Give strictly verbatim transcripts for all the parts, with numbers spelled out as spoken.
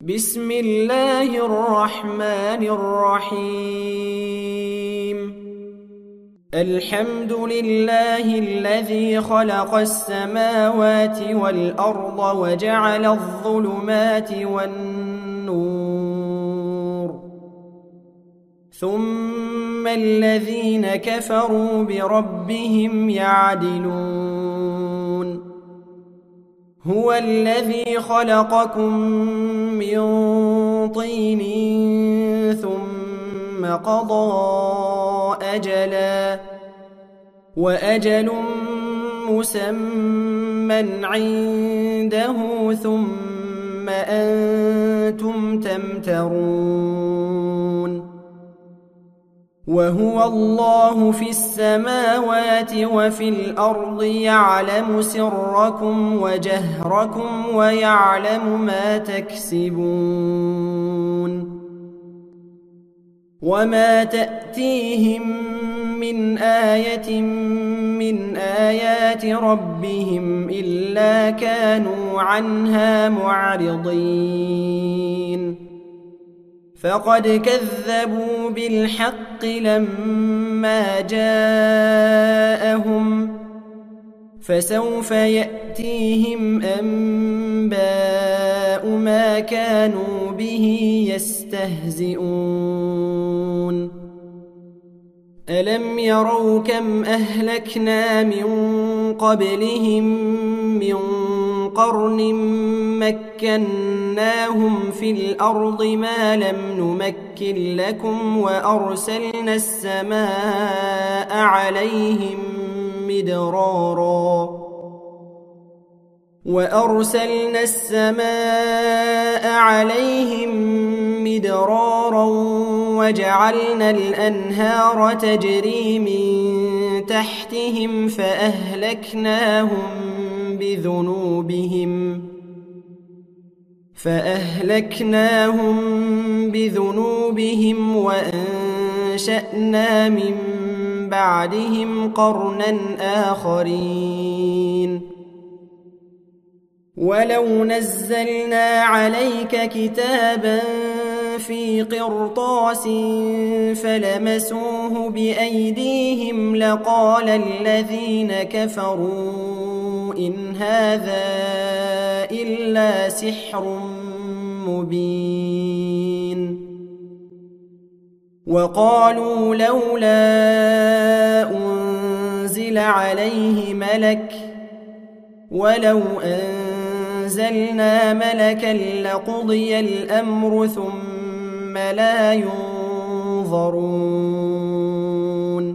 بسم الله الرحمن الرحيم الحمد لله الذي خلق السماوات والأرض وجعل الظلمات والنور ثم الذين كفروا بربهم يعدلون هو الذي خلقكم من طين ثم قضى أجلا وأجل مسمى عنده ثم أنتم تمترون وهو الله في السماوات وفي الأرض يعلم سركم وجهركم ويعلم ما تكسبون وما تأتيهم من آية من آيات ربهم إلا كانوا عنها معرضين فقد كذبوا بالحق لما جاءهم فسوف يأتيهم أنباء ما كانوا به يستهزئون ألم يروا كم أهلكنا من قبلهم من قرن مكناهم في الأرض ما لم نمكن لكم وأرسلنا السماء عليهم مدرارا وأرسلنا السماء عليهم مدرارا وجعلنا الأنهار تجري من تحتهم فأهلكناهم بذنوبهم فأهلكناهم بذنوبهم وأنشأنا من بعدهم قرنا آخرين ولو نزلنا عليك كتابا في قرطاس فلمسوه بأيديهم لقال الذين كفروا إن هذا إلا سحر مبين وقالوا لولا أنزل عليه ملك ولو أنزلنا ملكا لقضي الأمر ثم لا ينظرون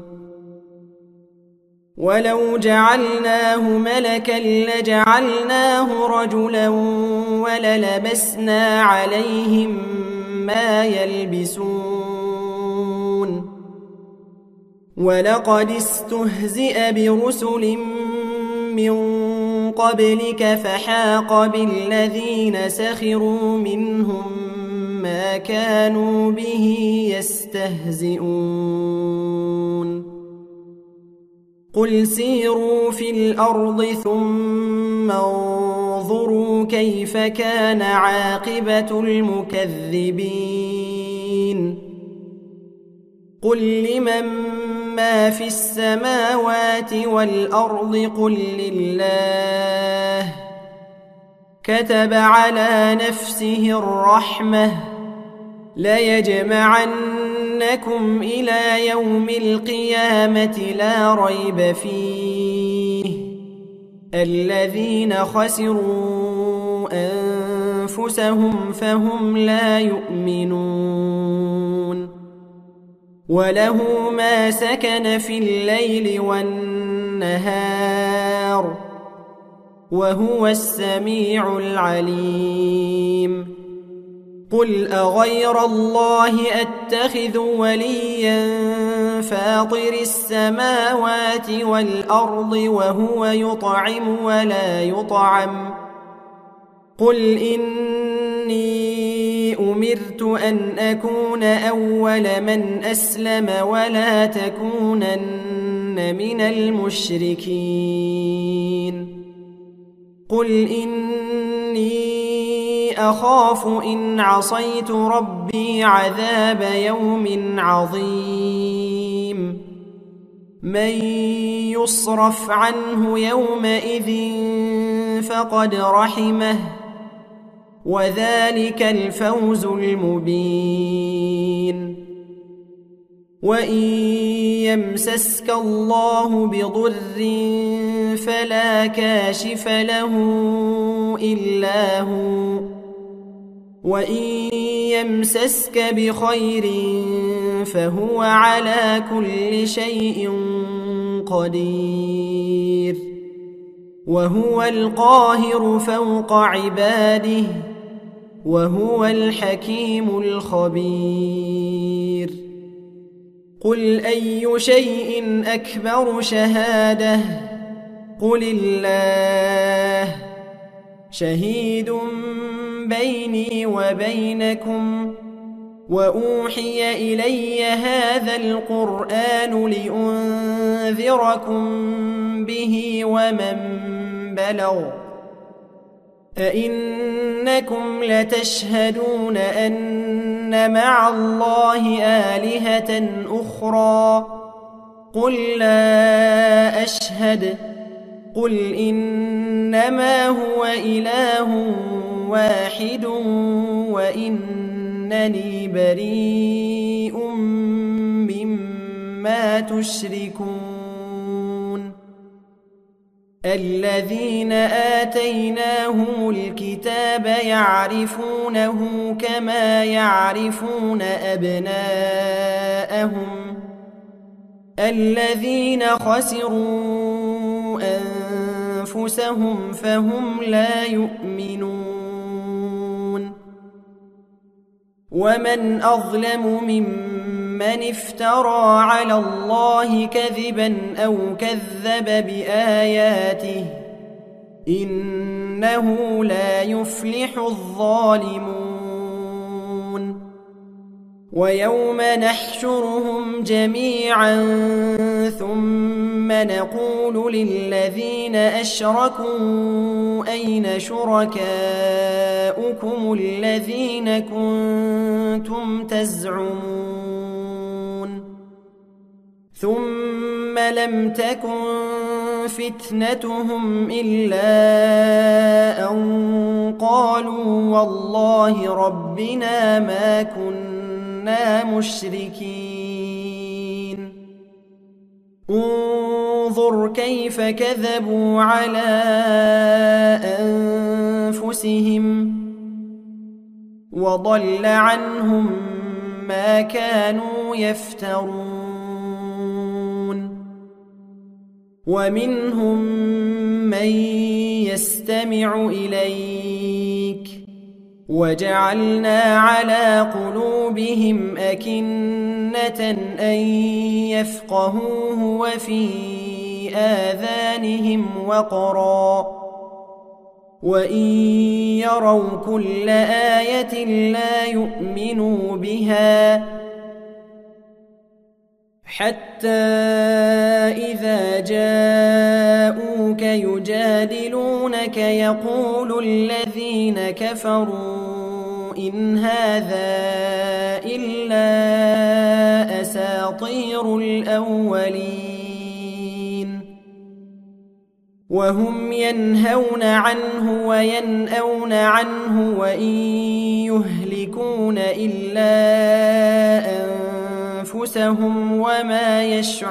ولو جعلناه ملكا لجعلناه رجلا وللبسنا عليهم ما يلبسون ولقد استهزئ برسل من قبلك فحاق بالذين سخروا منهم ما كانوا به يستهزئون قل سيروا في الأرض ثم انظروا كيف كان عاقبة المكذبين قل لمن ما في السماوات والأرض قل لله كتب على نفسه الرحمة ليجمعنكم إلى يوم القيامة لا ريب فيه الذين خسروا أنفسهم فهم لا يؤمنون وله ما سكن في الليل والنهار وهو السميع العليم قل أغير الله أتخذ وليا فاطر السماوات والأرض وهو يطعم ولا يطعم قل إني أمرت أن أكون أول من أسلم ولا تكونن من المشركين قل إني أخاف إن عصيت ربي عذاب يوم عظيم من يصرف عنه يومئذ فقد رحمه وذلك الفوز المبين وإن يمسسك الله بضر فلا كاشف له إلا هو وإن يمسسك بخير فهو على كل شيء قدير وهو القاهر فوق عباده وهو الحكيم الخبير قل أي شيء أكبر شهادة قل الله شهيد بيني وبينكم وأوحي إلي هذا القرآن لأنذركم به ومن بلغ أئنكم لتشهدون أن مع الله آلهة أخرى قل لا أشهد قل إنما هو إله واحد وإنني بريء مما تشركون الذين آتيناهم الكتاب يعرفونه كما يعرفون أبناءهم الذين خسروا أنفسهم فهم لا يؤمنون ومن أظلم ممن افترى على الله كذبا أو كذب بآياته إنه لا يفلح الظالمون ويوم نحشرهم جميعا ثم نقول للذين أشركوا أين شركاؤكم الذين كنتم تزعمون ثم لم تكن فتنتهم إلا أن قالوا والله ربنا ما كنا مشركين انظر كيف كذبوا على أنفسهم وضل عنهم ما كانوا يفترون ومنهم من يستمع إليك وجعلنا على قلوبهم أكنة أن يفقهوه وفي آذانهم وقرا وإن يروا كل آية لا يؤمنوا بها حتى إذا جاءوك يجادلونك يقول الذين كفروا إن هذا إلا أساطير الأولين وهم ينهون عنه وينأون عنه وإن يهلكون إلا أنفسهم وما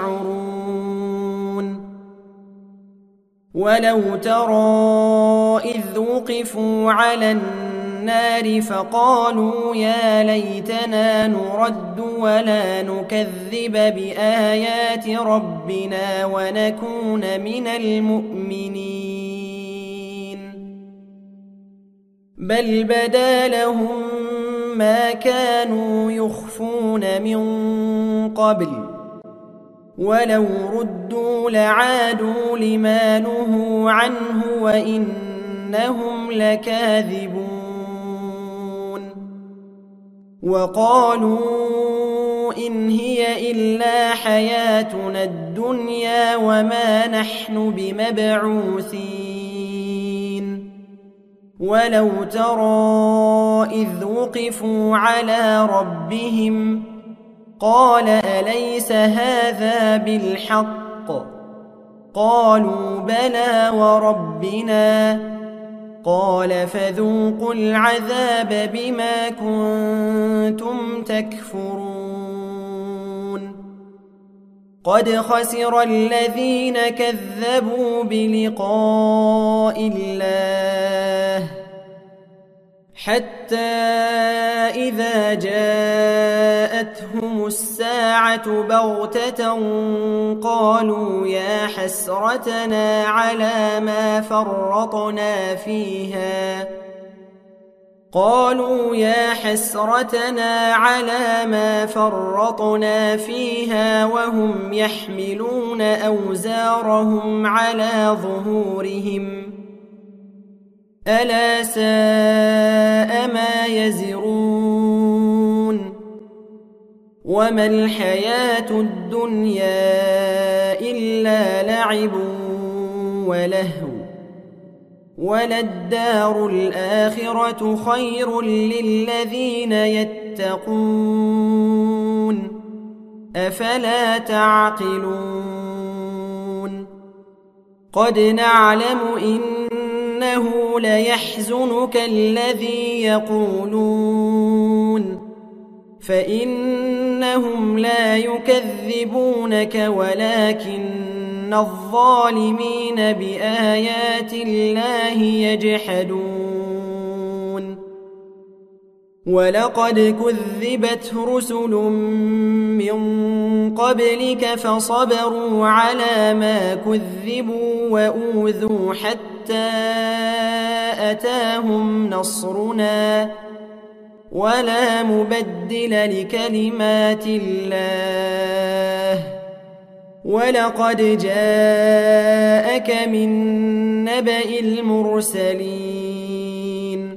يشعرون ولو ترى إذ وقفوا على النار فقالوا يا ليتنا نرد ولا نكذب بآيات ربنا ونكون من المؤمنين بل بدا لهم ما كانوا يخفون من قبل ولو ردوا لعادوا لما نهوا عنه وإنهم لكاذبون وقالوا إن هي إلا حياتنا الدنيا وما نحن بمبعوثين ولو ترى إذ وقفوا على ربهم قال أليس هذا بالحق قالوا بلى وربنا قال فذوقوا العذاب بما كنتم تكفرون قد خسر الذين كذبوا بلقاء الله حتى إذا جاءتهم الساعة بغتة قالوا يا حسرتنا على ما فرطنا فيها قالوا يا حسرتنا على ما فرطنا فيها وهم يحملون أوزارهم على ظهورهم ألا ساء ما يزرون وما الحياة الدنيا إلا لعب ولهو وللدار الآخرة خير للذين يتقون أفلا تعقلون قد نعلم إنه ليحزنك الذي يقولون فإنهم لا يكذبونك ولكن الظالمين بآيات الله يجحدون ولقد كذبت رسل من قبلك فصبروا على ما كذبوا وأوذوا حتى أتاهم نصرنا ولا مبدل لكلمات الله ولقد جاءك من نبأ المرسلين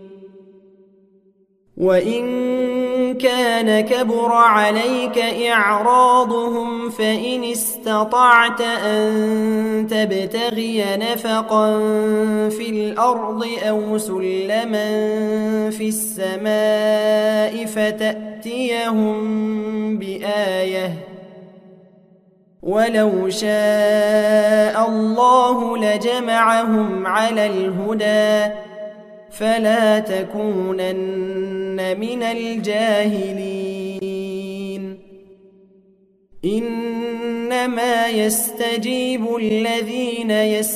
وإن كان كبر عليك إعراضهم فإن استطعت أن تبتغي نفقا في الأرض أو سلما في السماء فتأتيهم بآية ولو شاء الله لجمعهم على الهدى فلا تكونن من الجاهلين إنما يستجيب الذين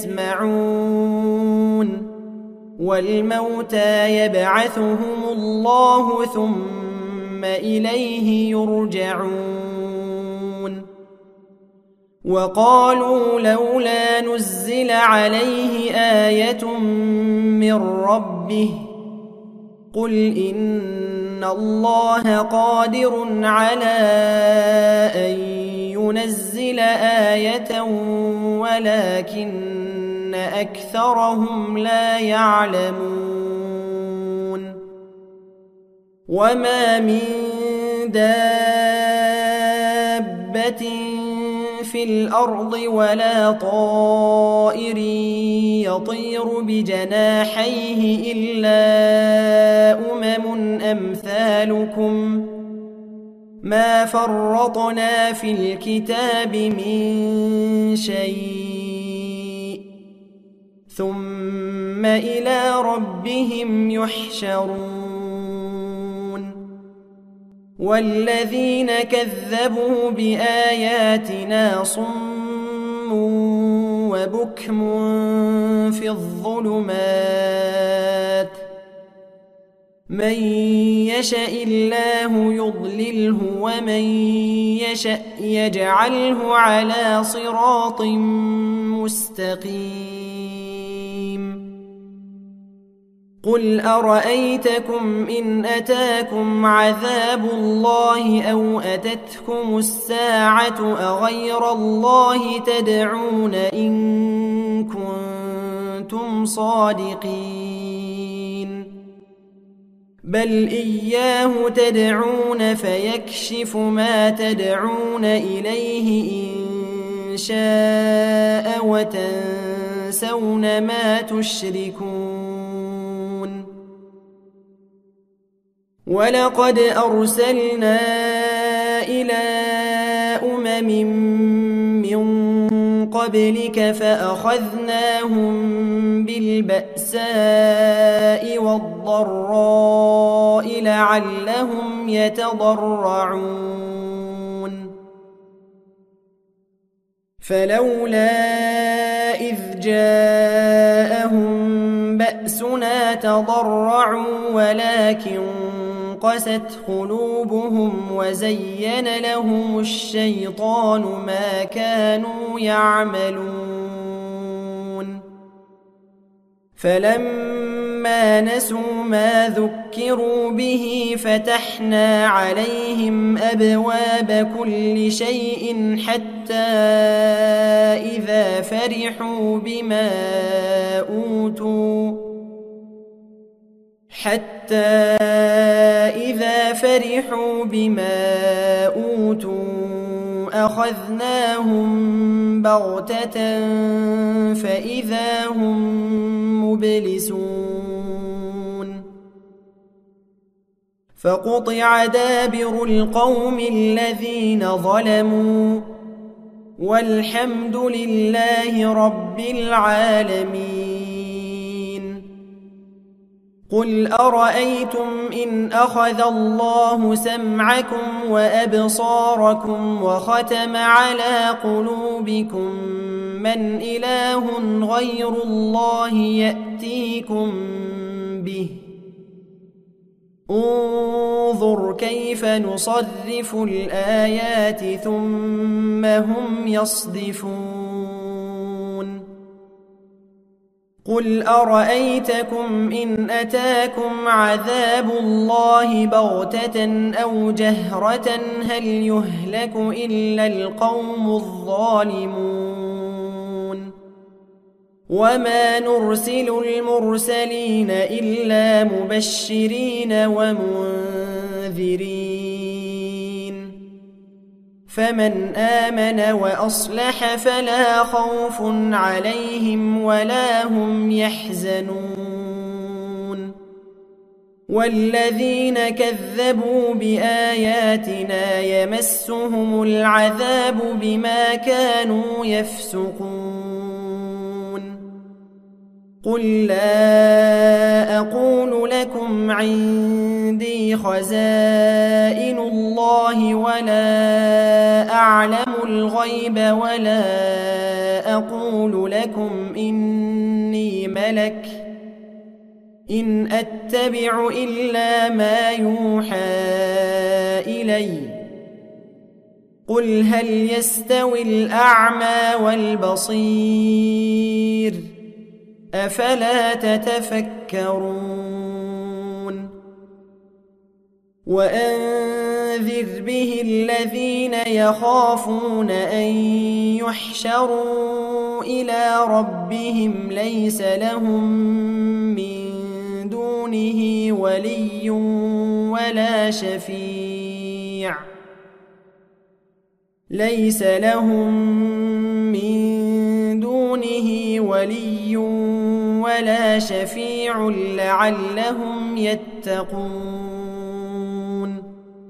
يسمعون والموتى يبعثهم الله ثم إليه يرجعون وقالوا لولا نزل عليه آية من ربه قل إن الله قادر على أن ينزل آية ولكن أكثرهم لا يعلمون وما من دابة في الأرض ولا طائر يطير بجناحيه إلا أمم أمثالكم ما فرطنا في الكتاب من شيء ثم إلى ربهم يحشرون والذين كذبوا بآياتنا صم وبكم في الظلمات من يشاء الله يضلله ومن يشاء يجعله على صراط مستقيم قل أرأيتكم إن أتاكم عذاب الله أو أتتكم الساعة أغير الله تدعون إن كنتم صادقين بل إياه تدعون فيكشف ما تدعون إليه إن شاء وتنسون ما تشركون ولقد أرسلنا إلى أمم من قبلك فأخذناهم بالبأساء والضراء لعلهم يتضرعون فلولا إذ جاءهم بأسنا تضرعوا ولكن قست قلوبهم وزين لهم الشيطان ما كانوا يعملون فلما نسوا ما ذكروا به فتحنا عليهم أبواب كل شيء حتى إذا فرحوا بما أوتوا حتى إذا فرحوا بما أوتوا أخذناهم بغتة فإذا هم مبلسون فقطع دابر القوم الذين ظلموا والحمد لله رب العالمين قل أرأيتم إن أخذ الله سمعكم وأبصاركم وختم على قلوبكم من إله غير الله يأتيكم به انظر كيف نصرف الآيات ثم هم يصدفون قل أرأيتكم إن أتاكم عذاب الله بغتة أو جهرة هل يهلك إلا القوم الظالمون وما نرسل المرسلين إلا مبشرين ومنذرين فمن آمن وأصلح فلا خوف عليهم ولا هم يحزنون والذين كذبوا بآياتنا يمسهم العذاب بما كانوا يفسقون قل لا أقول لكم عندي خزائن الله ولا أعلم الغيب ولا أقول لكم إني ملك إن أتبع إلا ما يوحى إلي قل هل يستوي الأعمى والبصير أفلا تتفكرون وأنذر به الذين يخافون أن يحشروا إلى ربهم ليس لهم من دونه ولي ولا شفيع ليس لهم من دونه ولي ولا شفيع لعلهم يتقون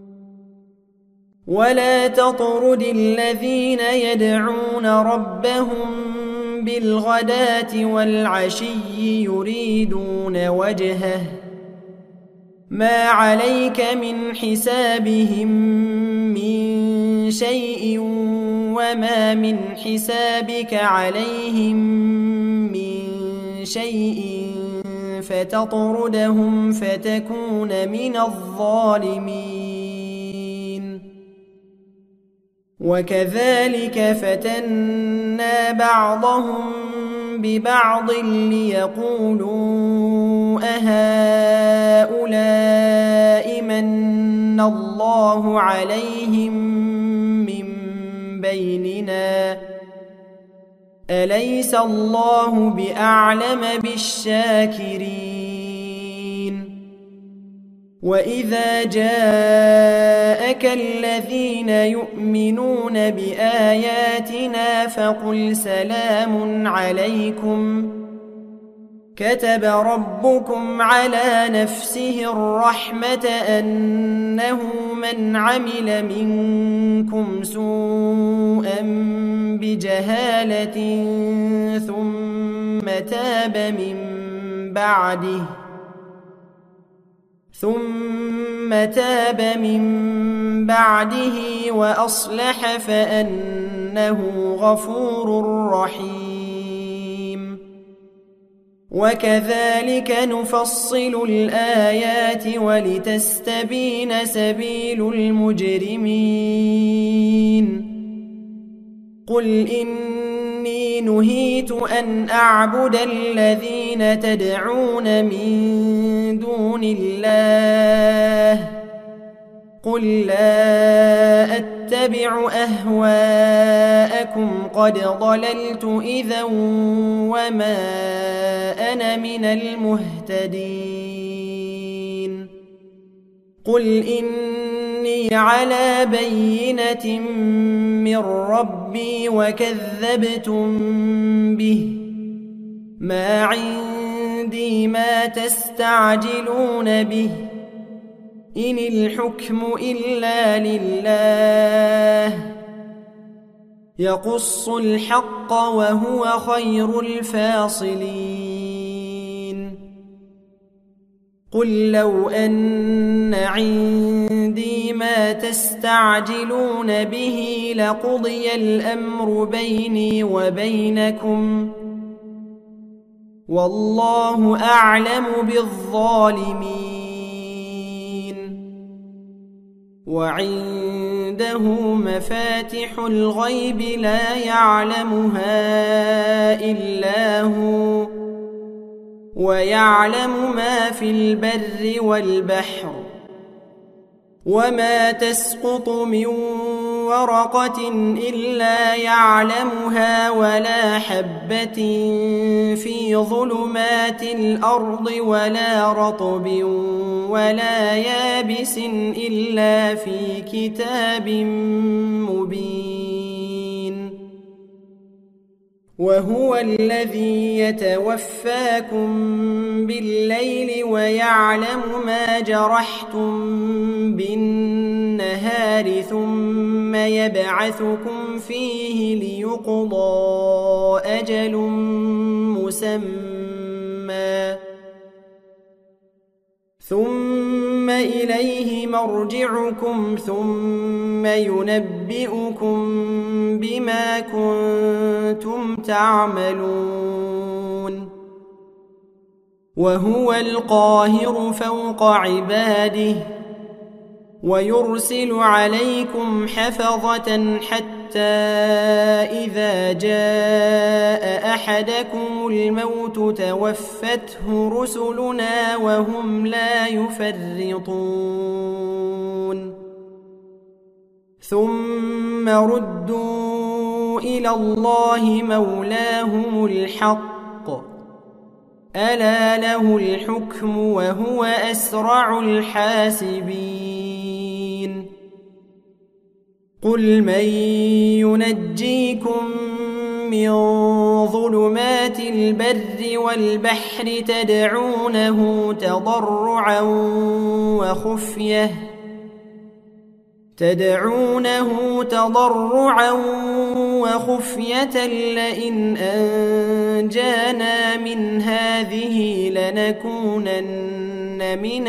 ولا تطرد الذين يدعون ربهم بالغداة والعشي يريدون وجهه ما عليك من حسابهم من شيء وما من حسابك عليهم من شيء فتطردهم فتكون من الظالمين وكذلك فتنا بعضهم ببعض ليقولوا أهؤلاء من الله عليهم من بيننا أليس الله بأعلم بالشاكرين وإذا جاءك الذين يؤمنون بآياتنا فقل سلام عليكم كتب ربكم على نفسه الرحمة أنه من عمل منكم سوءا بجهالة ثم تاب من بعده ثم تاب من بعده وأصلح فأنه غفور رحيم. وكذلك نفصل الآيات ولتستبين سبيل المجرمين. قل إني نهيت أن أعبد الذين تدعون من دون الله قل لا أتبع أهواءكم قد ضللت إذا وما أنا من المهتدين. قل إني على بينة من ربي وكذبتم به ما عندي ما تستعجلون به إن الحكم إلا لله يقص الحق وهو خير الفاصلين. قل لو أن عندي ما تستعجلون به لقضي الأمر بيني وبينكم والله أعلم بالظالمين. وعنده مفاتح الغيب لا يعلمها إلا هو ويعلم ما في البر والبحر وما تسقط من ورقة إلا يعلمها ولا حبة في ظلمات الأرض ولا رطب ولا يابس إلا في كتاب مبين. وهو الذي يتوفاكم بالليل ويعلم ما جرحتم بالنهار ثم يبعثكم فيه ليقضى أجل مسمى ثم إليه مرجعكم ثم ينبئكم بما كنتم تعملون. وهو القاهر فوق عباده ويرسل عليكم حفظة حتى إذا جاء أحدكم الموت توفته رسلنا وهم لا يفرطون ثم ردوا إلى الله مولاهم الحق ألا له الحكم وهو أسرع الحاسبين. قل من ينجيكم من ظلمات البر والبحر تدعونه تضرعا وخفية تدعونه تضرعا وخفية لئن أنجانا من هذه لنكونن من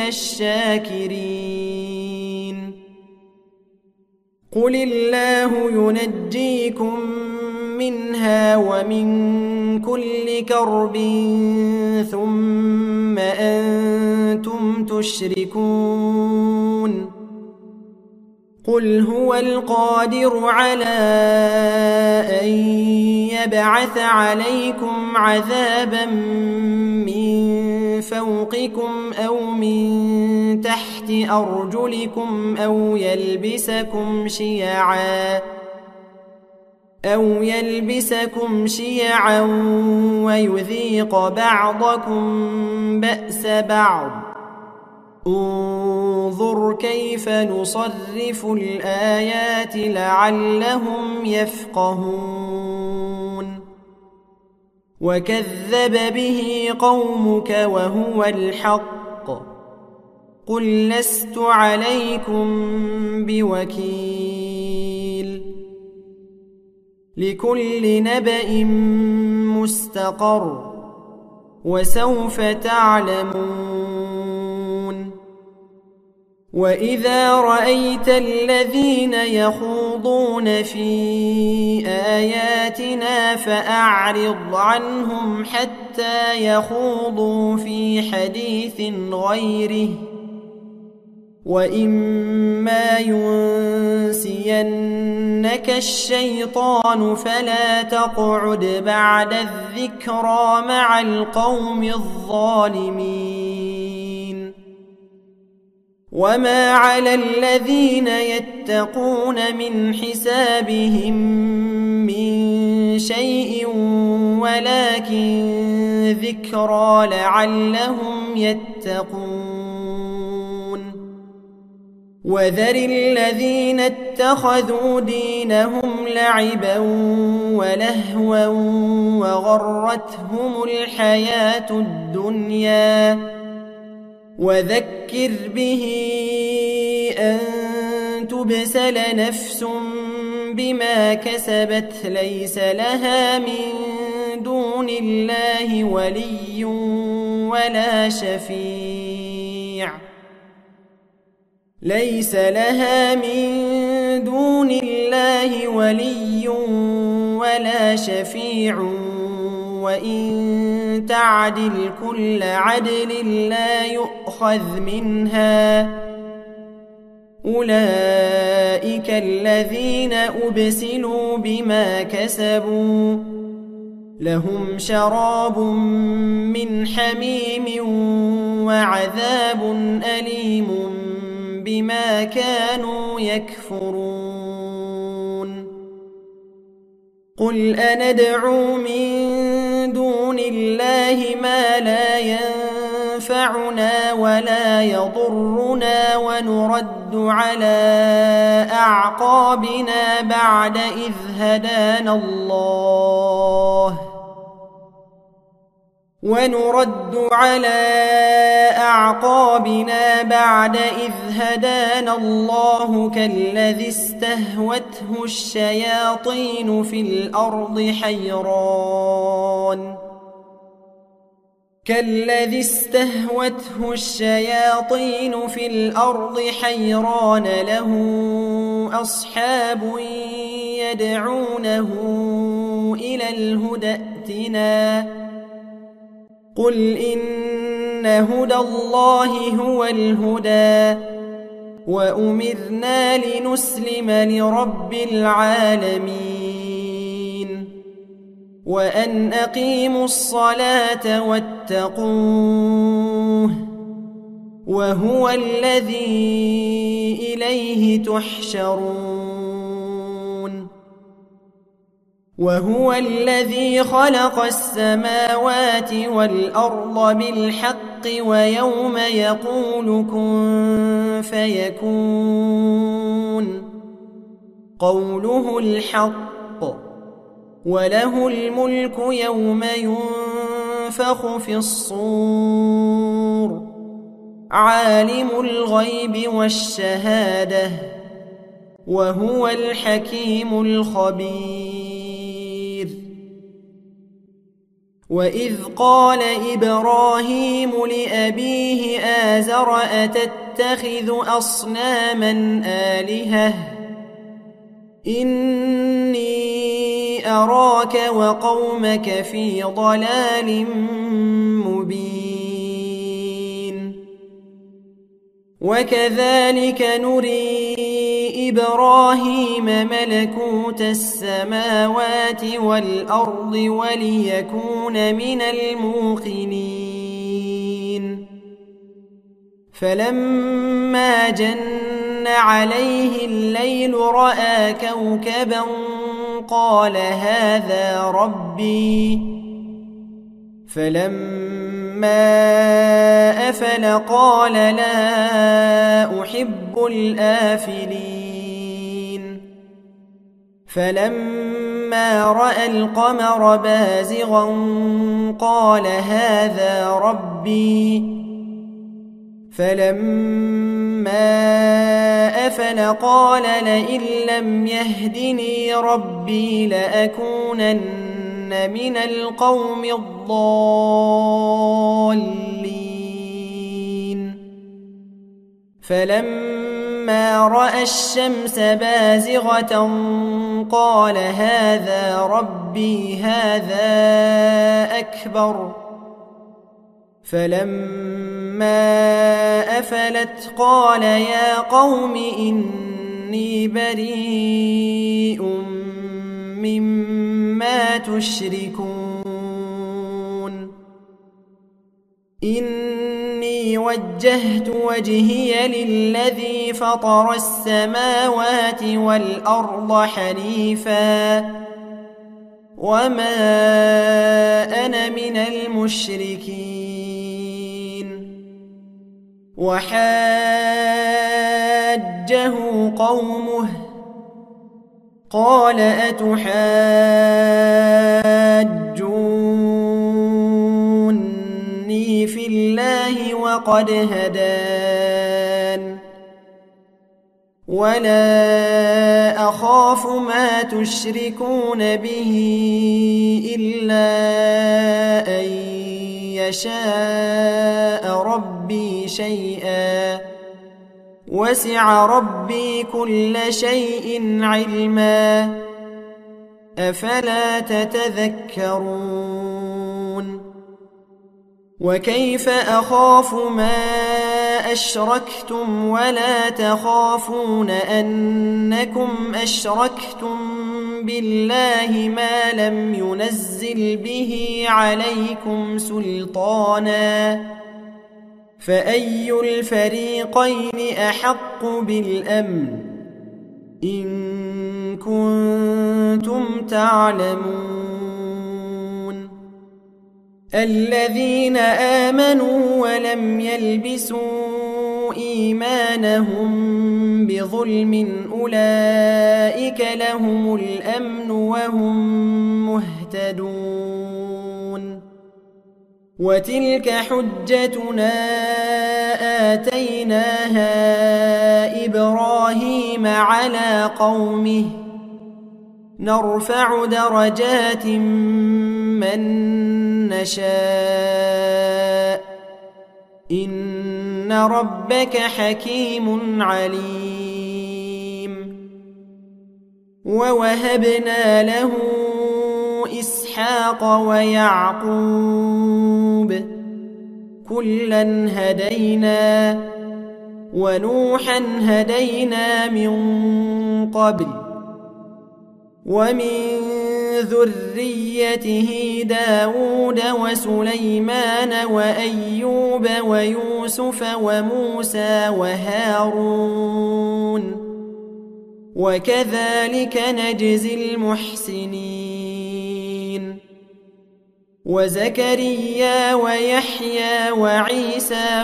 الشاكرين. قل الله ينجيكم منها ومن كل كرب ثم أنتم تشركون. قل هو القادر على أن يبعث عليكم عذابا من فوقكم أو من تحت أرجلكم أو يلبسكم شيعا أو يلبسكم شيعا ويذيق بعضكم بأس بعض. انظر كيف نصرف الآيات لعلهم يفقهون. وكذب به قومك وهو الحق قل لست عليكم بوكيل لكل نبأ مستقر وسوف تعلمون وإذا رأيت الذين يخوضون في آياتنا فأعرض عنهم حتى يخوضوا في حديث غيره وإما ينسينك الشيطان فلا تقعد بعد الذكرى مع القوم الظالمين وما على الذين يتقون من حسابهم من شيء ولكن ذكرى لعلهم يتقون وذر الذين اتخذوا دينهم لعبا ولهوا وغرتهم الحياة الدنيا وذكر به أن تبسل نفس بما كسبت ليس لها من دون الله ولي ولا شفيع ليس لها من دون الله ولي ولا شفيع وإن تعدل كل عدل لا يؤخذ منها أولئك الذين أبسلوا بما كسبوا لهم شراب من حميم وعذاب أليم بما كانوا يكفرون قل أندعو من دون الله ما لا ينفعنا ولا يضرنا ونرد على أعقابنا بعد إذ هدانا الله ونرد على أعقابنا بعد إذ هدانا الله كالذي استهوته الشياطين في الأرض حيران كالذي استهوته الشياطين في الأرض حيران له أصحاب يدعونه إلى الهدى ائتنا قل إن هدى الله هو الهدى وأمرنا لنسلم لرب العالمين وأن أقيموا الصلاة واتقوه وهو الذي إليه تحشرون وهو الذي خلق السماوات والأرض بالحق ويوم يقول كن فيكون قوله الحق وله الملك يوم ينفخ في الصور عالم الغيب والشهادة وهو الحكيم الخبير وإذ قال إبراهيم لأبيه آزر أتتخذ أصناما آلهة إني أراك وقومك في ضلال مبين وكذلك نري إبراهيم ملكوت السماوات والأرض وليكون من الموقنين فلما جن عليه الليل رأى كوكبا قال هذا ربي فلما أفل قال لا أحب الآفلين فلما فلما رأى القمر بازغا قال هذا ربي فلما أفل قال لئن لم يهدني ربي لأكونن من القوم الضالين فلما رأى الشمس بازغة قال هذا ربي هذا أكبر فلما أفلت قال يا قوم إني بريء مما تشركون إني وجهت وجهي للذي فطر السماوات والأرض حنيفا وما أنا من المشركين وحاجه قومه قال أتحاجوني في الله وقد هدان ولا أخاف ما تشركون به إلا أن يشاء ربي شيئا وسع ربي كل شيء علما أفلا تتذكرون وكيف أخاف ما أشركتم ولا تخافون أنكم أشركتم بالله ما لم ينزل به عليكم سلطانا فأي الفريقين أحق بالأمن إن كنتم تعلمون الذين آمنوا ولم يلبسوا إيمانهم بظلم أولئك لهم الأمن وهم مهتدون وتلك حجتنا آتيناها إبراهيم على قومه نرفع درجات من نشاء إن ربك حكيم عليم ووهبنا له إسحاق ويعقوب كلا هدينا ونوحا هدينا من قبل ومن ذريته داود وسليمان وأيوب ويوسف وموسى وهارون وكذلك نجزي المحسنين وزكريا ويحيى وعيسى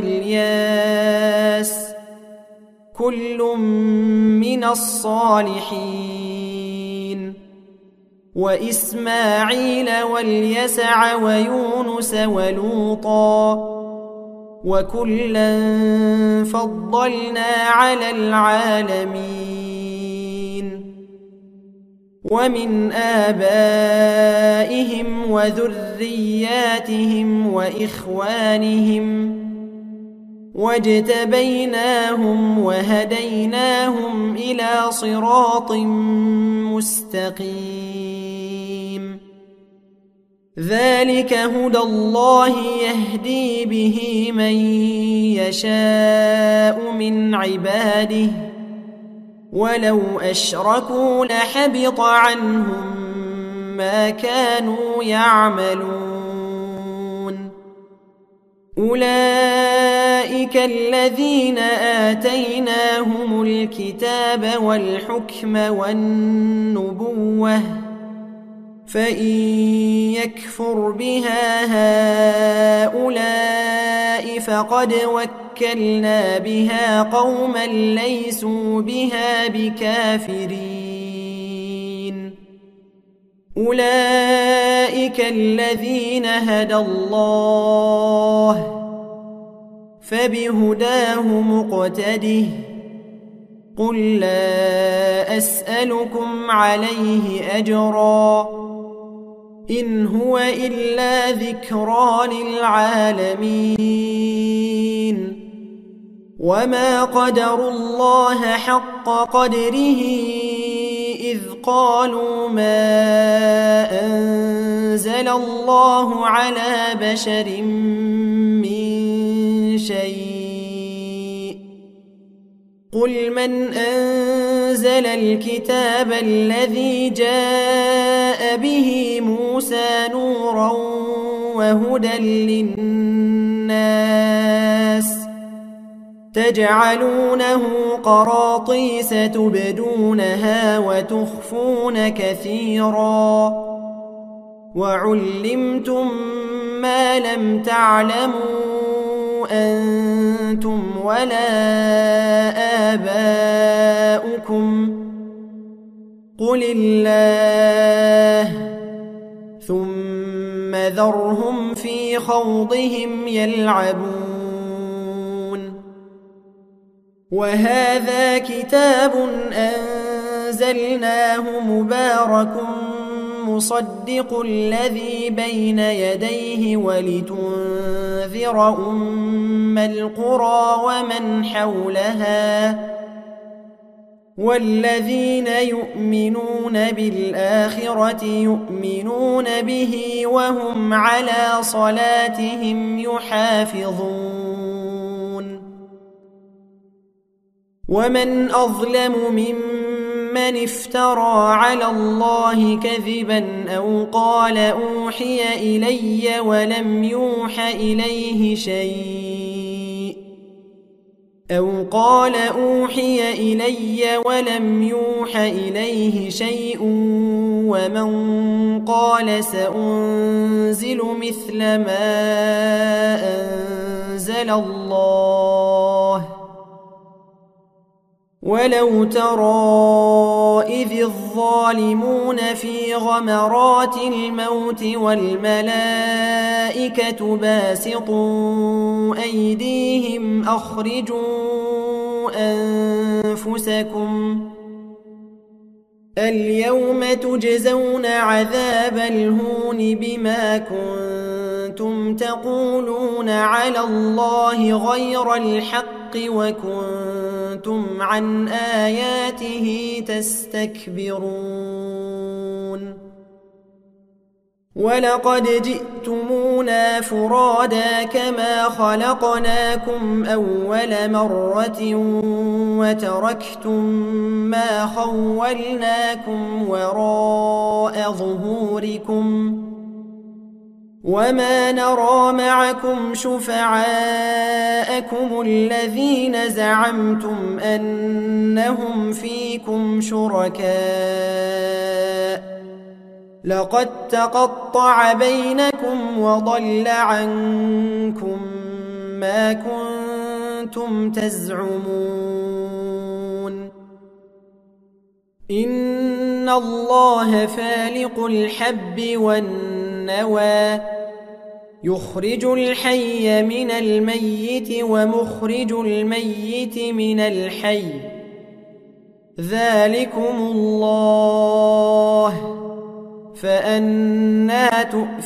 وإلياس كل من الصالحين وإسماعيل واليسع ويونس ولوطا وكلا فضلنا على العالمين ومن آبائهم وذرياتهم وإخوانهم واجتبيناهم وهديناهم إلى صراط مستقيم ذلك هدى الله يهدي به من يشاء من عباده ولو أشركوا لحبط عنهم ما كانوا يعملون أولئك الذين آتيناهم الكتاب والحكم والنبوة فإن يكفر بها هؤلاء فقد وكلنا بها قوما ليسوا بها بكافرين أولئك الذين هدى الله فبهداه مقتده قل لا أسألكم عليه أجرا إن هو إلا ذكرى للعالمين وما قدروا الله حق قدره إذ قالوا ما أنزل الله على بشر من شيء قل من أنزل الكتاب الذي جاء به موسى نورا وهدى للناس تجعلونه قراطيس تبدونها وتخفون كثيرا وعلمتم ما لم تعلموا أنتم ولا آباؤكم قل الله ثم ذرهم في خوضهم يلعبون وهذا كتاب أنزلناه مبارك مصدق الذي بين يديه ولتنذر أم القرى ومن حولها والذين يؤمنون بالآخرة يؤمنون به وهم على صلاتهم يحافظون ومن أظلم ممن افترى على الله كذبا أو قال أوحي إلي ولم يوح إليه شيء أو قال أوحي إلي ولم يوح إليه شيء ومن قال سأنزل مثل ما أنزل الله ولو ترى إذ الظالمون في غمرات الموت والملائكة باسطوا أيديهم أخرجوا أنفسكم اليوم تجزون عذاب الهون بما كنتم تقولون على الله غير الحق وكنتم عن آياته تستكبرون ولقد جئتمونا فرادا كما خلقناكم أول مرة وتركتم ما خولناكم وراء ظهوركم وما نرى معكم شفعاءكم الذين زعمتم أنهم فيكم شركاء لقد تقطع بينكم وضل عنكم ما كنتم تزعمون إن الله فالق الحب والنوى يخرج الحي من الميت ومخرج الميت من الحي ذلكم الله فأنى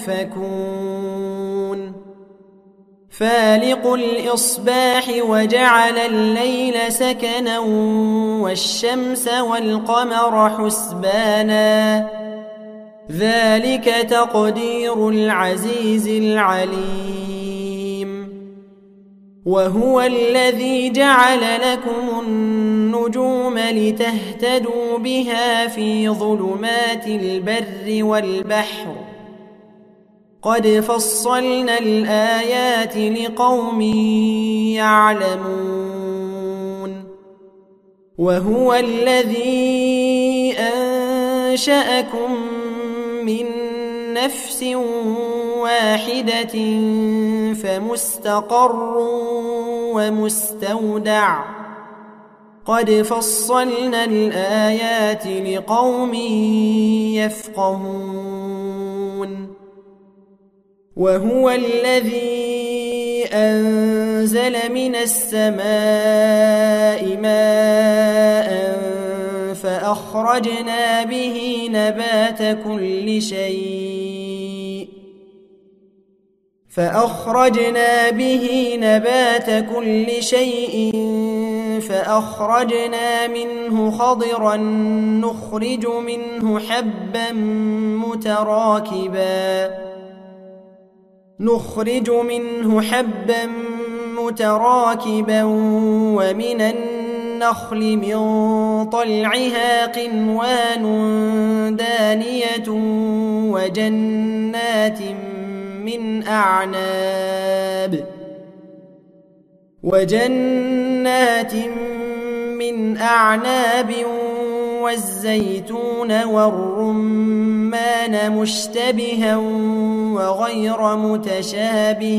تؤفكون فالق الإصباح وجعل الليل سكنا والشمس والقمر حسبانا ذلك تقدير العزيز العليم وهو الذي جعل لكم النجوم لتهتدوا بها في ظلمات البر والبحر قد فصلنا الآيات لقوم يعلمون وهو الذي أنشأكم من نفس واحدة فمستقر ومستودع قد فصلنا الآيات لقوم يفقهون وهو الذي أنزل من السماء ماء فأخرجنا به نبات كل شيء فأخرجنا به نبات كل شيء فأخرجنا منه خضرا نخرج منه حبا متراكبا نخرج منه حبا متراكبا ومن النخل من طلعها قنوان دانية وجنات من أعناب وجنات من أعناب والزيتون والرمان مشتبها وغير متشابه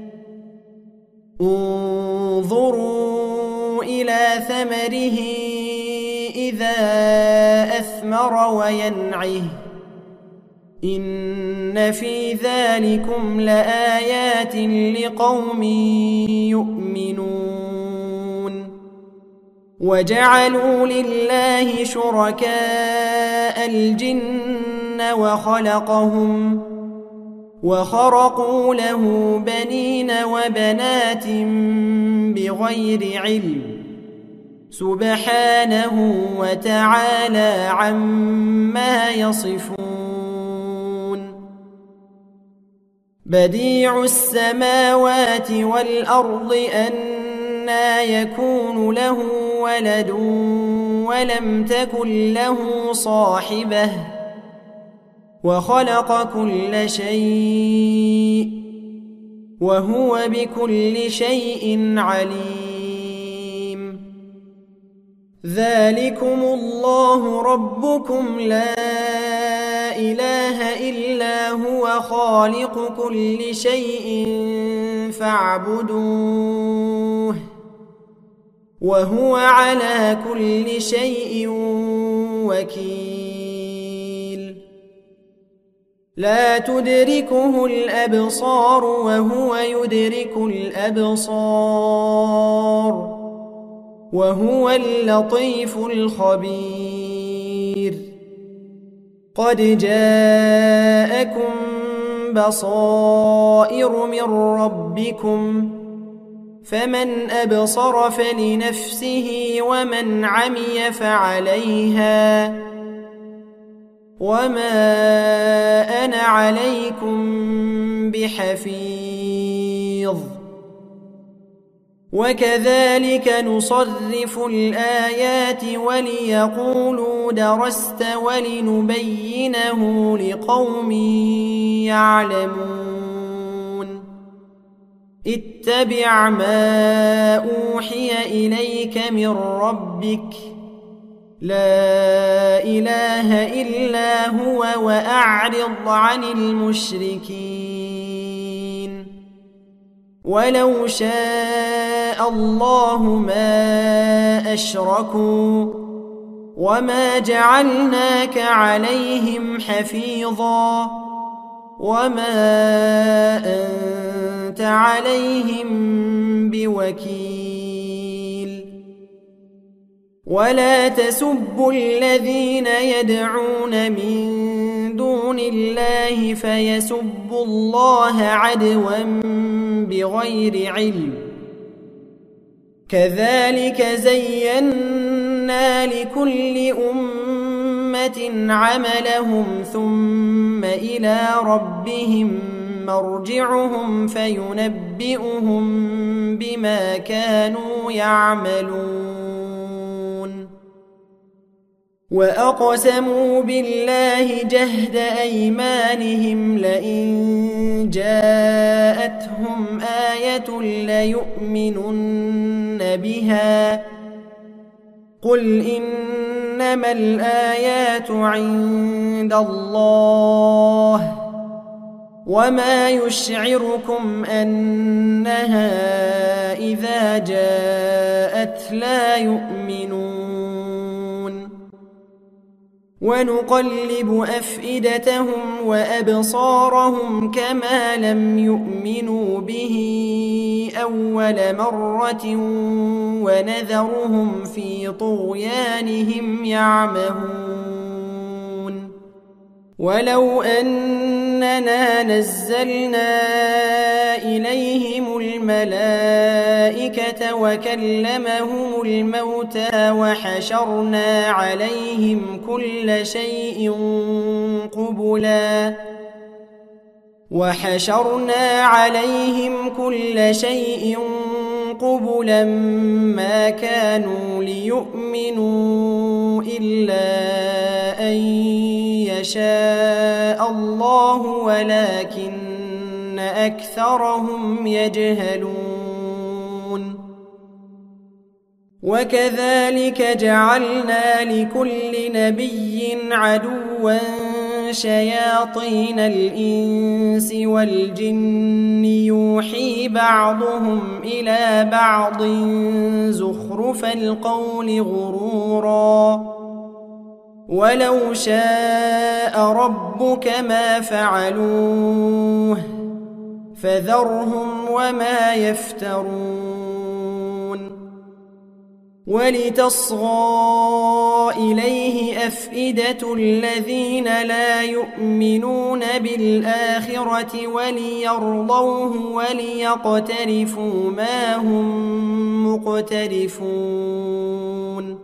انظروا إلى ثمره إذا أثمر وينعه إن في ذلكم لآيات لقوم يؤمنون وجعلوا لله شركاء الجن وخلقهم وخرقوا له بنين وبنات بغير علم سبحانه وتعالى عما يصفون بديع السماوات والأرض أنى يكون له ولد ولم تكن له صاحبة وخلق كل شيء وهو بكل شيء عليم ذلكم الله ربكم لا إله إلا هو خالق كل شيء فاعبدوه وهو على كل شيء وكيل لا تدركه الأبصار وهو يدرك الأبصار وهو اللطيف الخبير قد جاءكم بصائر من ربكم فمن أبصر فلنفسه ومن عمي فعليها وما أنا عليكم بحفيظ وكذلك نصرف الآيات وليقولوا درست ولنبينه لقوم يعلمون اتبع ما أوحي إليك من ربك لا إله إلا هو وأعرض عن المشركين ولو شاء الله ما أشركوا وما جعلناك عليهم حفيظا وما أنت عليهم بوكيل ولا تسبوا الذين يدعون من دون الله فيسبوا الله عدوا بغير علم كذلك زينا لكل أمة عملهم ثم إلى ربهم مرجعهم فينبئهم بما كانوا يعملون وأقسموا بالله جهد أيمانهم لئن جاءتهم آية ليؤمنن بها قل إنما الآيات عند الله وما يشعركم أنها إذا جاءت لا يؤمنون ونقلب أفئدتهم وأبصارهم كما لم يؤمنوا به أول مرة ونذرهم في طغيانهم يعمهون ولو أننا نزلنا إليهم الملائكة وكلمهم الموتى وحشرنا عليهم كل شيء قبلا وحشرنا عليهم كل شيء قبلا ما كانوا ليؤمنوا إلا أن يشاء الله ولكن أكثرهم يجهلون وكذلك جعلنا لكل نبي عدوا شياطين الإنس والجن يوحي بعضهم إلى بعض زخرف القول غرورا ولو شاء ربك ما فعلوه فذرهم وما يفترون ولتصغى إليه أفئدة الذين لا يؤمنون بالآخرة وليرضوه وليقترفوا ما هم مقترفون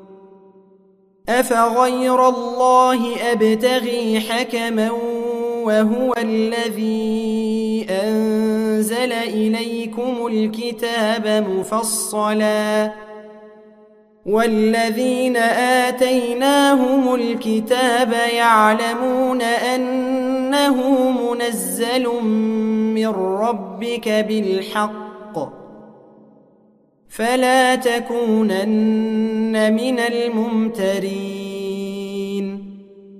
أفغير الله أبتغي حكما وهو الذي أنزل إليكم الكتاب مفصلا والذين آتيناهم الكتاب يعلمون أنه منزل من ربك بالحق فلا تكونن من الممترين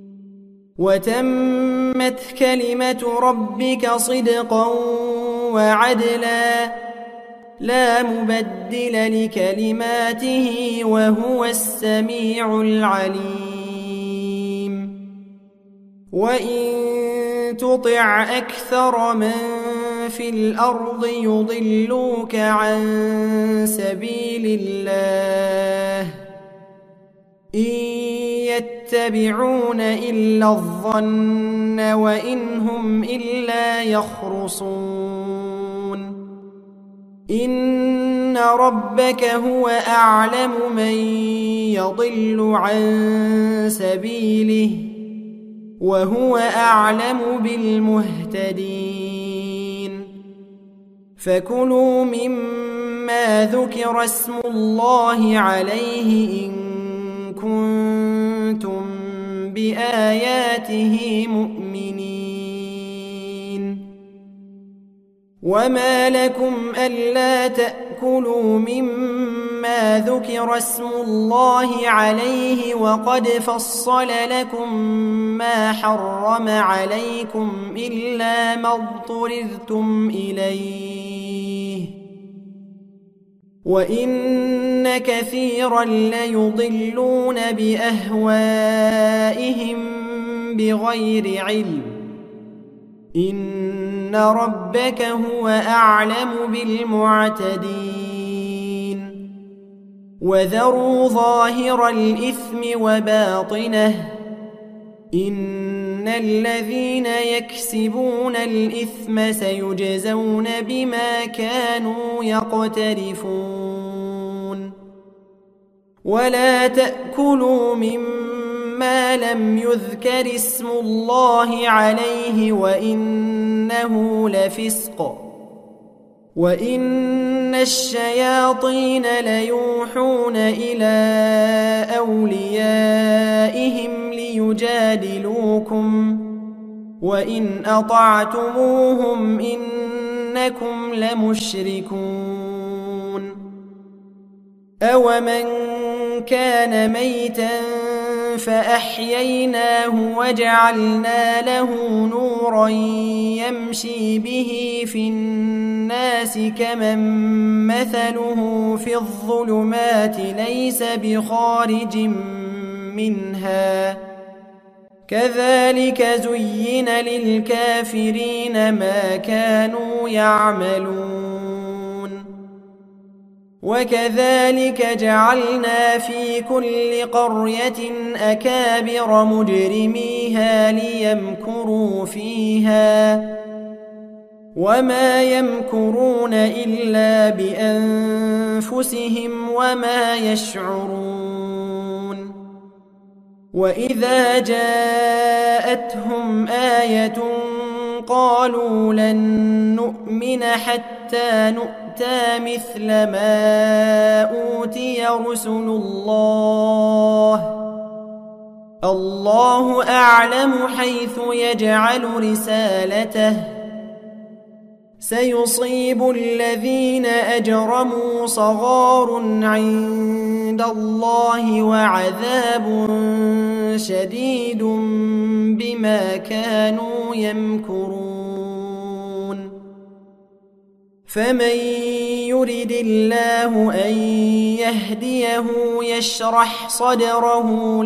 وتمت كلمة ربك صدقا وعدلا لا مبدل لكلماته وهو السميع العليم وإن تطع أكثر من في الأرض يضلوك عن سبيل الله إن يتبعون إلا الظن وإن هم إلا يخرصون إن ربك هو أعلم من يضل عن سبيله وهو أعلم بالمهتدين فكلوا مما ذكر اسم الله عليه إن كنتم بآياته مؤمنين وما لكم ألا تأكلوا مما ذكر اسم الله عليه وقد فصل لكم ما حرم عليكم إلا ما اضطررتم إليه وإن كثيرا ليضلون بأهوائهم بغير علم إن ربك هو أعلم بالمعتدين وذروا ظاهر الإثم وباطنه إن الذين يكسبون الإثم سيجزون بما كانوا يقترفون ولا تأكلوا مما لم يذكر اسم الله عليه وإنه لفسق وإن الشياطين ليوحون إلى أوليائهم ليجادلوكم وإن أطعتموهم إنكم لمشركون أومن كان ميتا فأحييناه وجعلنا له نورا يمشي به في الناس كمن مثله في الظلمات ليس بخارج منها كذلك زين للكافرين ما كانوا يعملون وكذلك جعلنا في كل قرية أكابر مجرميها ليمكروا فيها وما يمكرون إلا بأنفسهم وما يشعرون وإذا جاءتهم آية قالوا لن نؤمن حتى نؤتى مثل ما أوتي رسل الله الله أعلم حيث يجعل رسالته سيصيب الذين أجرموا صغار عند الله وعذاب شديد بما كانوا يمكرون فمن يرد الله أن يهديه يشرح صدره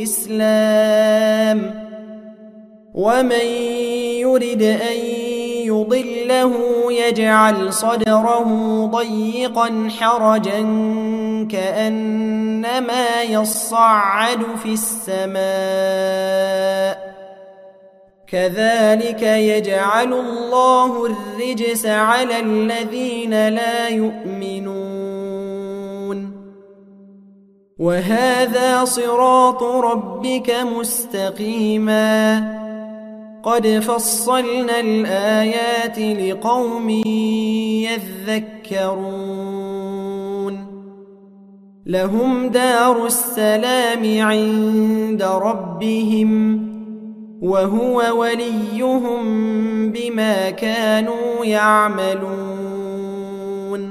للإسلام ومن يرد أن يضله يجعل صدره ضيقا حرجا كأنما يصعد في السماء كذلك يجعل الله الرجس على الذين لا يؤمنون وهذا صراط ربك مستقيما قد فصلنا الآيات لقوم يذكرون لهم دار السلام عند ربهم وهو وليهم بما كانوا يعملون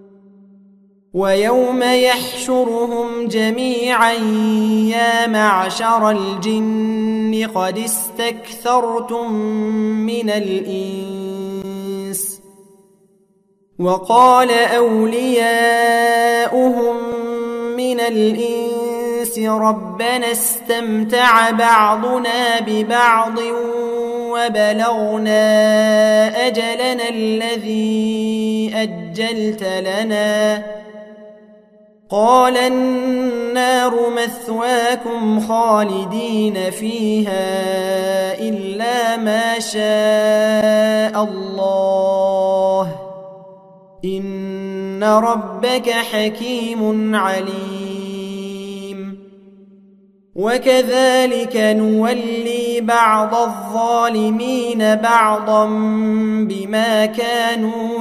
ويوم يحشرهم جميعا يا معشر الجن قد استكثرتم من الإنس وقال أولياؤهم من الإنس ربنا استمتع بعضنا ببعض وبلغنا أجلنا الذي أجلت لنا قال النار مثواكم خالدين فيها إلا ما شاء الله إن ربك حكيم عليم وكذلك نولي بعض الظالمين بعضا بما كانوا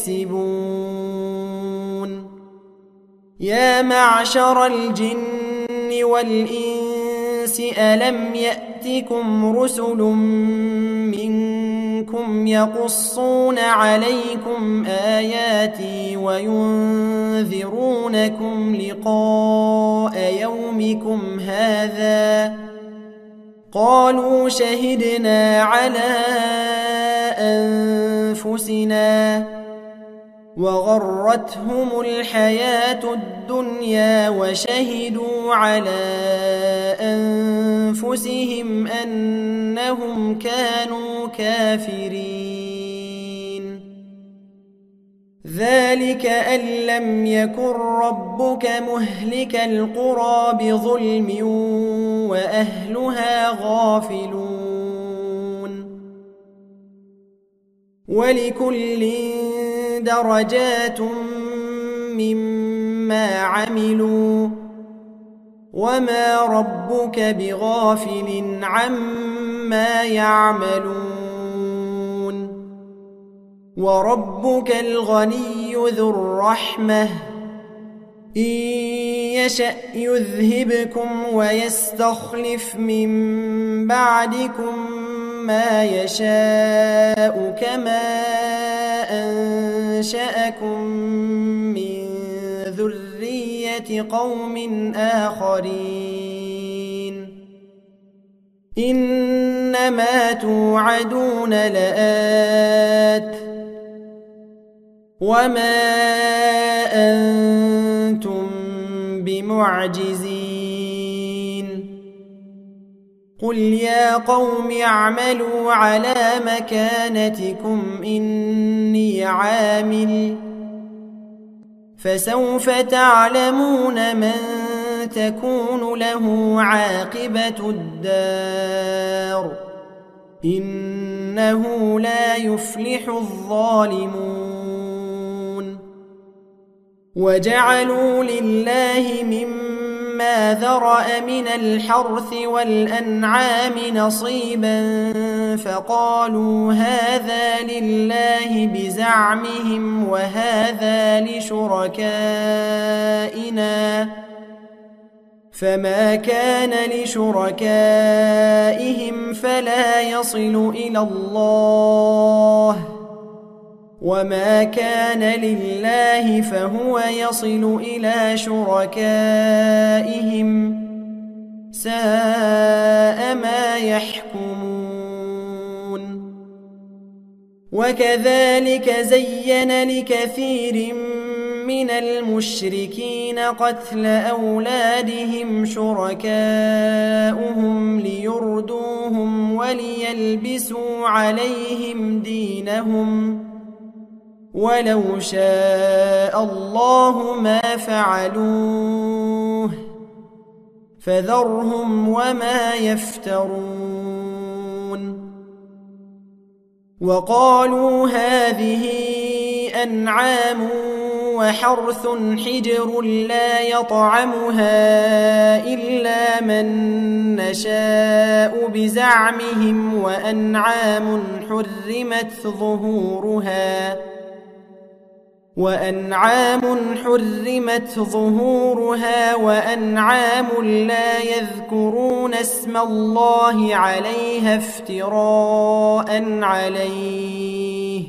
يكسبون يا معشر الجن والإنس ألم يأتكم رسل منكم يقصون عليكم آياتي وينذرونكم لقاء يومكم هذا قالوا شهدنا على أنفسنا وغرتهم الحياة الدنيا وشهدوا على أنفسهم أنهم كانوا كافرين ذلك أن لم يكن ربك مهلك القرى بظلم وأهلها غافلون ولكل درجات مما عملوا وما ربك بغافل عما يعملون وربك الغني ذو الرحمة إن يشأ يذهبكم ويستخلف من بعدكم ما يشاء كما أنشأكم من ذرية قوم آخرين إنما توعدون لآت وما أنتم بمعجزين قل يا قوم اعملوا على مكانتكم إني عامل فسوف تعلمون من تكون له عاقبة الدار إنه لا يفلح الظالمون وجعلوا لله مما ذرأ من الحرث والأنعام نصيبا فقالوا هذا لله بزعمهم وهذا لشركائنا فما كان لشركائهم فلا يصل إلى الله وما كان لله فهو يصل إلى شركائهم ساء ما يحكمون وكذلك زين لكثير من المشركين قتل أولادهم شركاؤهم ليردوهم وليلبسوا عليهم دينهم ولو شاء الله ما فعلوه فذرهم وما يفترون وقالوا هذه أنعام وحرث حجر لا يطعمها إلا من نشاء بزعمهم وأنعام حرمت ظهورها وأنعام حرمت ظهورها وأنعام لا يذكرون اسم الله عليها افتراء عليه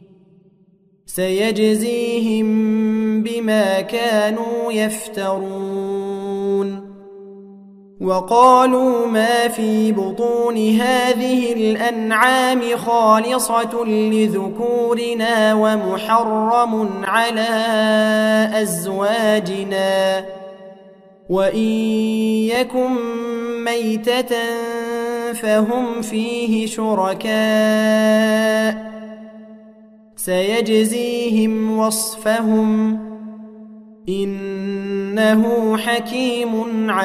سيجزيهم بما كانوا يفترون وقالوا ما في بطون هذه الأنعام خالصة لذكورنا ومحرم على أزواجنا وإن يكن ميتة فهم فيه شركاء سيجزيهم وصفهم إنه حكيم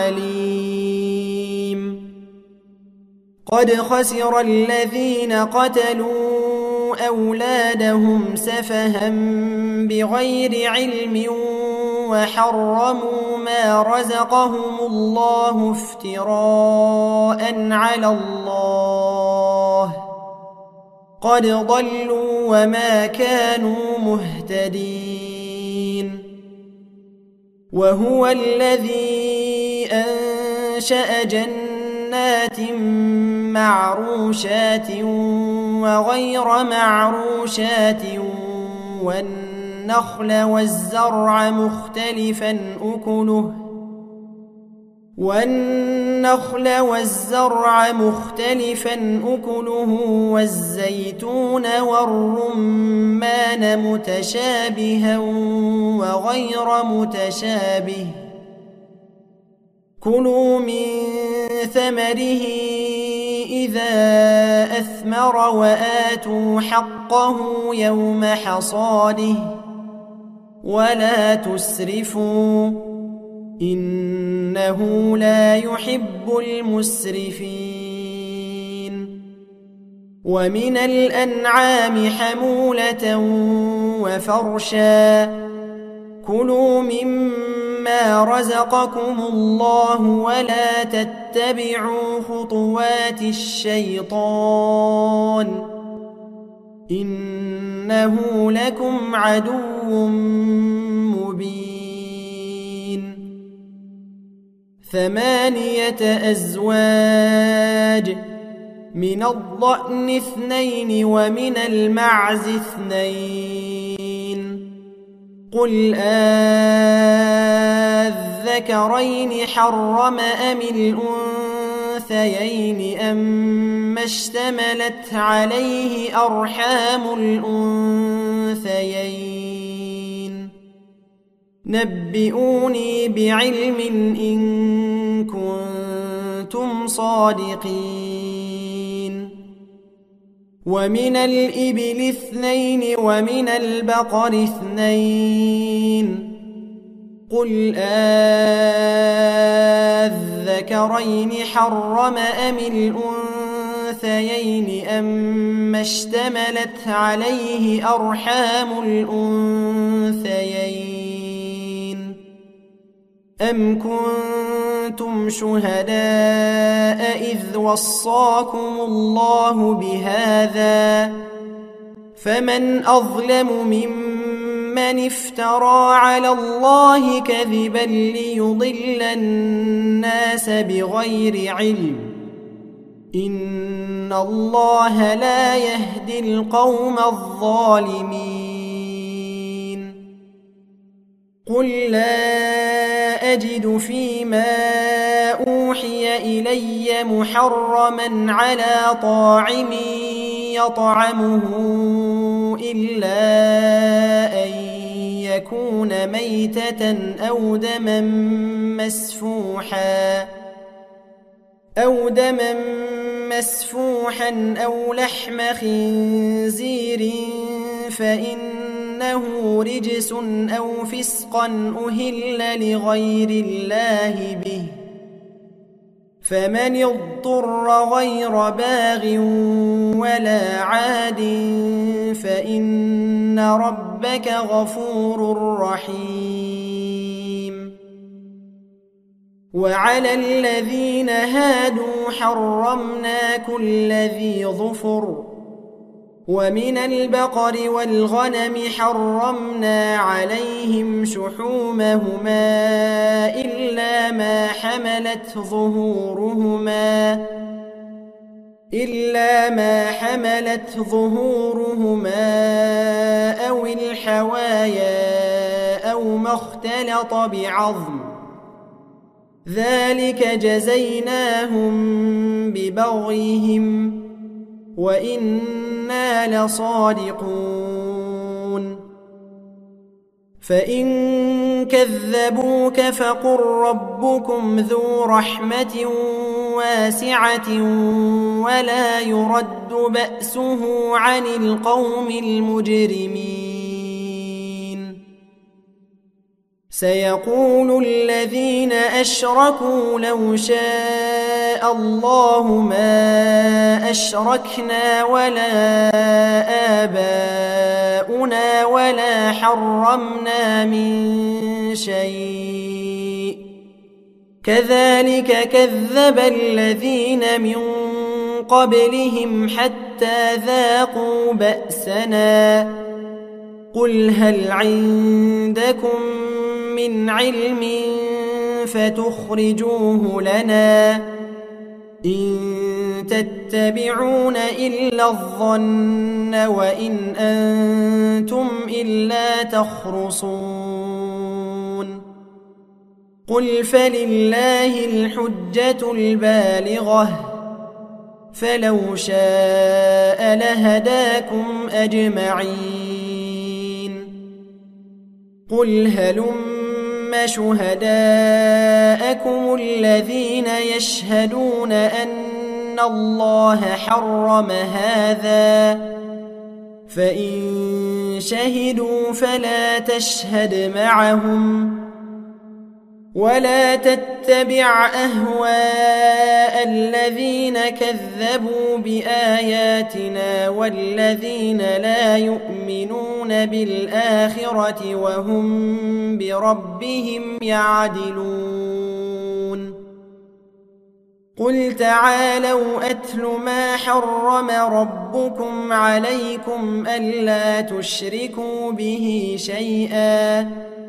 عليم قد خسر الذين قتلوا أولادهم سفها بغير علم وحرموا ما رزقهم الله افتراء على الله قد ضلوا وما كانوا مهتدين وهو الذي أنشأ جنات معروشات وغير معروشات والنخل والزرع مختلفا أكله والنخل والزرع مختلفا أكله والزيتون والرمان متشابها وغير متشابه كلوا من ثمره إذا أثمر وآتوا حقه يوم حصاده ولا تسرفوا إنه لا يحب المسرفين ومن الأنعام حمولة وفرشا كلوا مما رزقكم الله ولا تتبعوا خطوات الشيطان إنه لكم عدو مبين ثمانية أزواج من الضأن اثنين ومن المعز اثنين قل آذكرين حرم أم الأنثيين أما اشتملت عليه أرحام الأنثيين نبئوني بعلم إن كنتم صادقين. ومن الإبل اثنين ومن البقر اثنين قل آذكرين حرم أم الأنثيين أم اشتملت عليه أرحام الأنثيين أم كنتم شهداء إذ وصاكم الله بهذا فمن أظلم ممن افترى على الله كذبا ليضل الناس بغير علم إن الله لا يهدي القوم الظالمين. قل لا أجد فيما أوحي إلي محرما على طاعم يطعمه إلا أن يكون ميتة أو دما مسفوحا أو دما مسفوحا أو لحم خنزير فإنه رجس أو فسقا أهل لغير الله به فمن اضطر غير باغ ولا عاد فإن ربك غفور رحيم. وعلى الذين هادوا حرمنا كل ذي ظفر ومن البقر والغنم حرمنا عليهم شحومهما إلا ما حملت ظهورهما إلا ما حملت ظهورهما أو الحوايا أو ما اختلط بعظم ذلك جزيناهم ببغيهم وإنا لصادقون. فإن كذبوك فقل ربكم ذو رحمة واسعة ولا يرد بأسه عن القوم المجرمين. سيقول الذين أشركوا لو شاء الله ما أشركنا ولا آباؤنا ولا حرمنا من شيء كذلك كذب الذين من قبلهم حتى ذاقوا بأسنا قل هل عندكم من علم فتخرجوه لنا إن تتبعون إلا الظن وإن أنتم إلا تخرصون. قل فلله الحجة البالغة فلو شاء لهداكم أجمعين. قل هلم شهداءكم الذين يشهدون أن الله حرم هذا فإن شهدوا فلا تشهد معهم ولا تتبع أهواء الذين كذبوا بآياتنا والذين لا يؤمنون بالآخرة وهم بربهم يعدلون. قل تعالوا أتل ما حرم ربكم عليكم ألا تشركوا به شيئا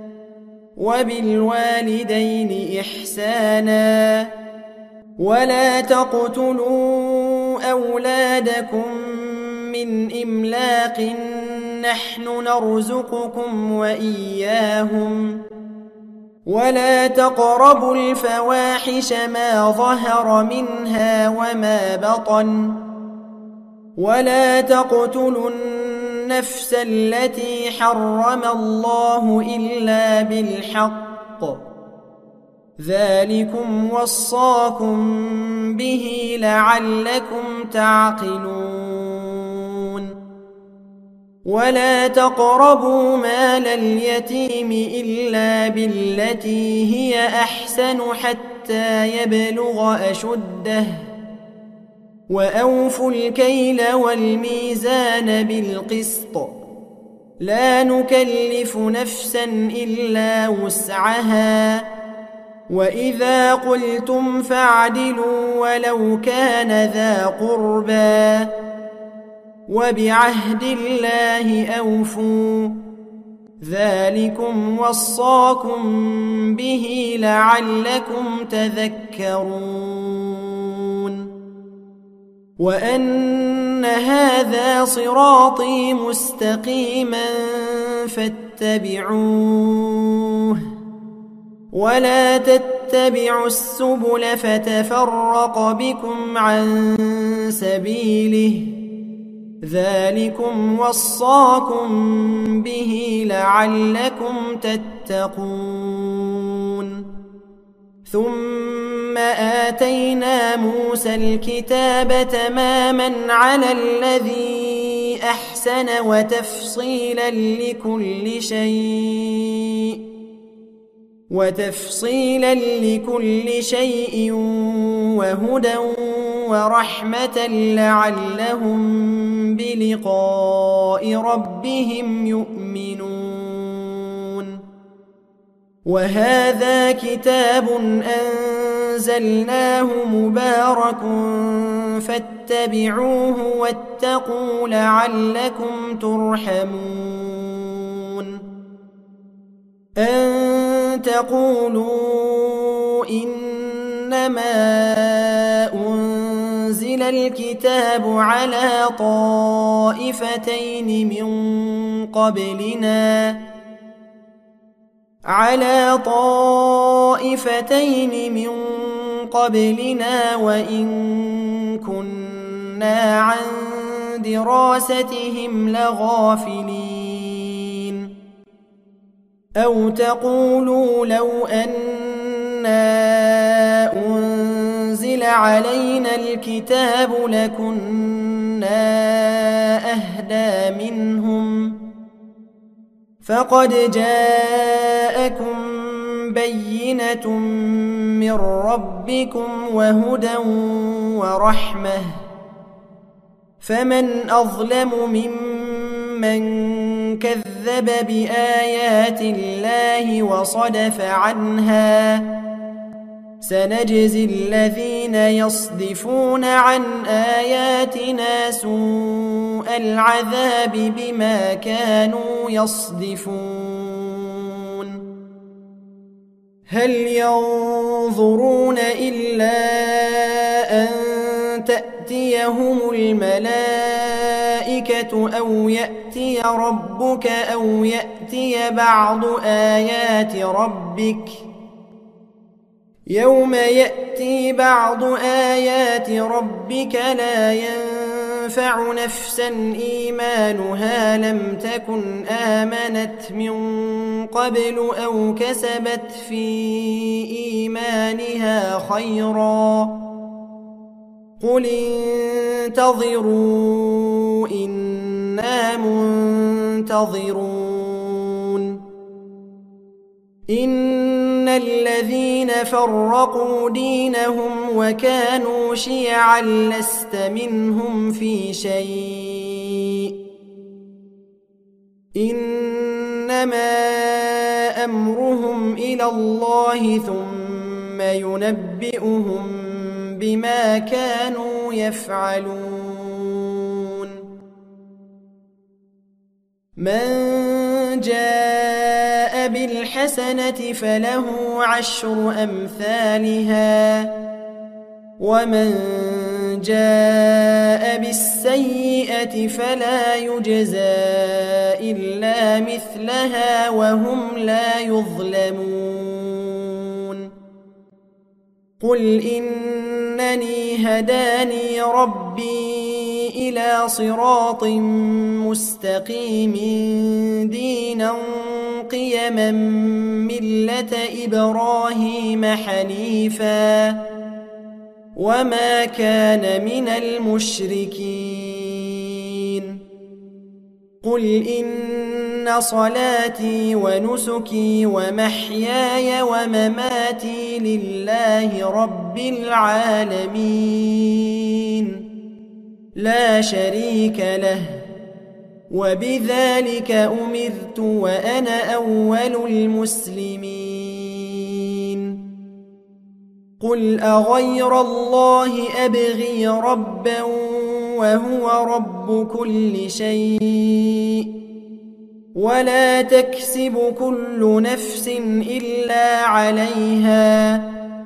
وبالوالدين إحسانا ولا تقتلوا أولادكم من إملاق نحن نرزقكم وإياهم ولا تقربوا الفواحش ما ظهر منها وما بطن ولا تقتلوا النفس التي حرم الله إلا بالحق ذلكم وصاكم به لعلكم تعقلون ولا تقربوا مال اليتيم إلا بالتي هي أحسن حتى يبلغ أشده وأوفوا الكيل والميزان بالقسط لا نكلف نفسا إلا وسعها وإذا قلتم فاعدلوا ولو كان ذا قربى وبعهد الله أوفوا ذلكم وصاكم به لعلكم تذكرون وأن هذا صراطي مستقيما فاتبعوه ولا تتبعوا السبل فتفرق بكم عن سبيله ذلكم وصاكم به لعلكم تتقون ثم آتينا موسى الكتاب تماما على الذي أحسن وتفصيلا لكل شيء وتفصيلا لكل شيء وهدى ورحمة لعلهم بلقاء ربهم يؤمنون وهذا كتاب أنزلناه مبارك فاتبعوه واتقوا لعلكم ترحمون أن تقولوا إنما أنزل الكتاب على طائفتين من قبلنا على طائفتين من قبلنا وإن كنا عن دراستهم لغافلين أو تقولوا لو أنا أنزل علينا الكتاب لكنا أهدى منهم فقد جاءكم بينة من ربكم وهدى ورحمة فمن أظلم ممن كذب بآيات الله وصدف عنها سنجزي الذين يصدفون عن آياتنا سوء العذاب بما كانوا يصدفون هل ينظرون إلا أن تأتيهم الملائكة أو يأتي ربك أو يأتي بعض آيات ربك يوم يأتي بعض آيات ربك لا ينفع نفسا إيمانها لم تكن آمنت من قبل أو كسبت في إيمانها خيرا قل انتظروا إنا منتظرون إن الذين فرقوا دينهم وكانوا شيعا لست منهم في شيء إنما أمرهم إلى الله ثم ينبئهم بما كانوا يفعلون من جاء بالحسنة فله عشر أمثالها ومن جاء بالسيئة فلا يجزى إلا مثلها وهم لا يظلمون قل إن إنني هداني ربي إلى صراط مستقيم دينا قيما ملة إبراهيم حنيفا وما كان من المشركين قل إن صلاتي ونسكي ومحياي ومماتي لله رب العالمين لا شريك له وبذلك أمرت وأنا أول المسلمين قل أغير الله أبغي ربا وهو رب كل شيء ولا تكسب كل نفس إلا عليها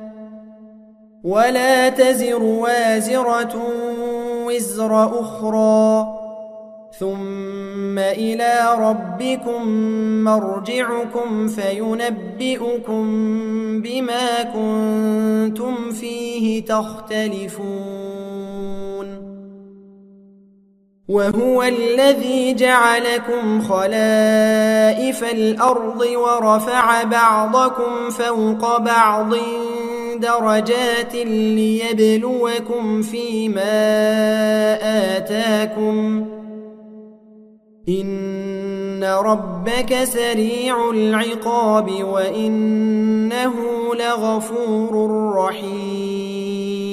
ولا تزر وازرة وزر أخرى ثم إلى ربكم مرجعكم فينبئكم بما كنتم فيه تختلفون وهو الذي جعلكم خلائف الأرض ورفع بعضكم فوق بعض درجات ليبلوكم فيما آتاكم إن ربك سريع العقاب وإنه لغفور رحيم